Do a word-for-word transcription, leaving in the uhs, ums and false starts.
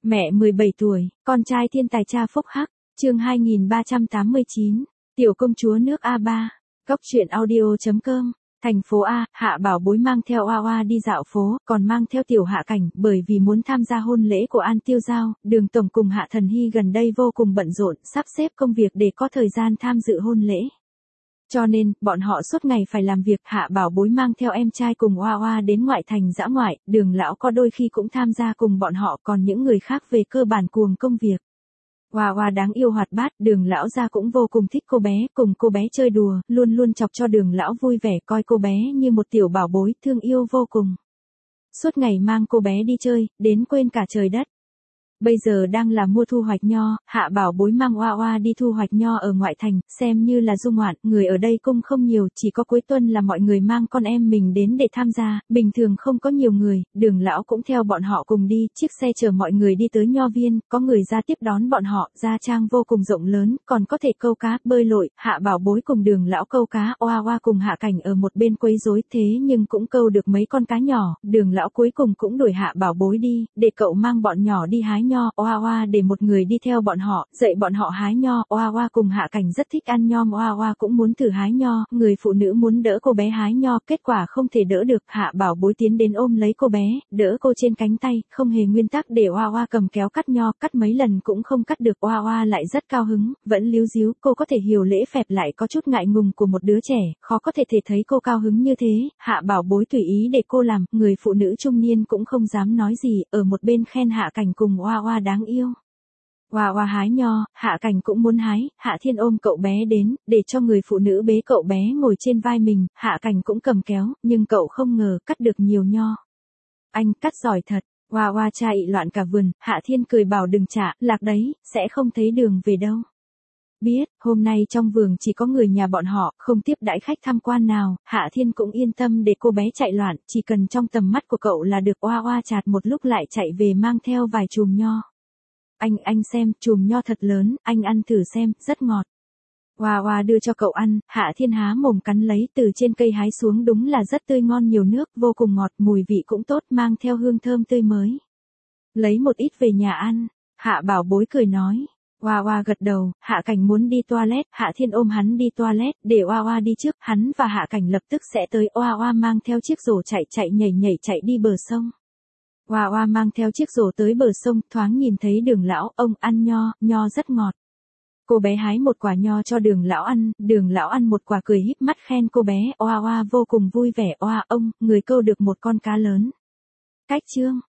Mẹ mười bảy tuổi, con trai thiên tài cha phúc hắc, chương hai nghìn ba trăm tám mươi chín, tiểu công chúa nước A ba, góc truyện audio chấm com, thành phố A, Hạ Bảo Bối mang theo Oa Oa đi dạo phố, còn mang theo tiểu Hạ Cảnh, bởi vì muốn tham gia hôn lễ của An Tiêu Giao, Đường Tổng cùng Hạ Thần Hy gần đây vô cùng bận rộn, sắp xếp công việc để có thời gian tham dự hôn lễ. Cho nên, bọn họ suốt ngày phải làm việc, Hạ Bảo Bối mang theo em trai cùng Oa Oa đến ngoại thành dã ngoại, Đường lão có đôi khi cũng tham gia cùng bọn họ, còn những người khác về cơ bản cuồng công việc. Oa Oa đáng yêu hoạt bát, Đường lão gia cũng vô cùng thích cô bé, cùng cô bé chơi đùa, luôn luôn chọc cho Đường lão vui vẻ, coi cô bé như một tiểu bảo bối, thương yêu vô cùng. Suốt ngày mang cô bé đi chơi, đến quên cả trời đất. Bây giờ đang là mùa thu hoạch nho, Hạ Bảo Bối mang Oa Oa đi thu hoạch nho ở ngoại thành, xem như là du ngoạn, người ở đây cũng không nhiều, chỉ có cuối tuần là mọi người mang con em mình đến để tham gia, bình thường không có nhiều người, Đường lão cũng theo bọn họ cùng đi, chiếc xe chở mọi người đi tới nho viên, có người ra tiếp đón bọn họ, gia trang vô cùng rộng lớn, còn có thể câu cá, bơi lội, Hạ Bảo Bối cùng Đường lão câu cá, Oa Oa cùng Hạ Cảnh ở một bên quấy rối, thế nhưng cũng câu được mấy con cá nhỏ, Đường lão cuối cùng cũng đuổi Hạ Bảo Bối đi, để cậu mang bọn nhỏ đi hái nho, Oa Oa để một người đi theo bọn họ, dạy bọn họ hái nho, Oa Oa cùng Hạ Cảnh rất thích ăn nho, Oa Oa cũng muốn thử hái nho, người phụ nữ muốn đỡ cô bé hái nho, kết quả không thể đỡ được, Hạ Bảo Bối tiến đến ôm lấy cô bé, đỡ cô trên cánh tay, không hề nguyên tắc để Oa Oa cầm kéo cắt nho, cắt mấy lần cũng không cắt được, Oa Oa lại rất cao hứng, vẫn líu díu, cô có thể hiểu lễ phép lại có chút ngại ngùng của một đứa trẻ, khó có thể thể thấy cô cao hứng như thế, Hạ Bảo Bối tùy ý để cô làm, người phụ nữ trung niên cũng không dám nói gì, ở một bên khen Hạ Cảnh cùng Oa Oa đáng yêu. Oa Oa hái nho, Hạ Cảnh cũng muốn hái, Hạ Thiên ôm cậu bé đến, để cho người phụ nữ bế cậu bé ngồi trên vai mình, Hạ Cảnh cũng cầm kéo, nhưng cậu không ngờ cắt được nhiều nho. Anh cắt giỏi thật, Oa Oa chạy loạn cả vườn, Hạ Thiên cười bảo đừng trả, lạc đấy, sẽ không thấy đường về đâu. Biết, hôm nay trong vườn chỉ có người nhà bọn họ, không tiếp đãi khách tham quan nào, Hạ Thiên cũng yên tâm để cô bé chạy loạn, chỉ cần trong tầm mắt của cậu là được. Oa Oa chạt một lúc lại chạy về mang theo vài chùm nho. Anh, anh xem, chùm nho thật lớn, anh ăn thử xem, rất ngọt. Oa Oa đưa cho cậu ăn, Hạ Thiên há mồm cắn lấy, từ trên cây hái xuống đúng là rất tươi ngon, nhiều nước, vô cùng ngọt, mùi vị cũng tốt, mang theo hương thơm tươi mới. Lấy một ít về nhà ăn, Hạ Bảo Bối cười nói. Oa Oa gật đầu, Hạ Cảnh muốn đi toilet, Hạ Thiên ôm hắn đi toilet, để Oa Oa đi trước, hắn và Hạ Cảnh lập tức sẽ tới, Oa Oa mang theo chiếc rổ chạy chạy nhảy nhảy chạy đi bờ sông. Oa Oa mang theo chiếc rổ tới bờ sông, thoáng nhìn thấy Đường lão, ông ăn nho, nho rất ngọt. Cô bé hái một quả nho cho Đường lão ăn, Đường lão ăn một quả cười híp mắt khen cô bé, Oa Oa vô cùng vui vẻ, oa ông, người câu được một con cá lớn. Cách chương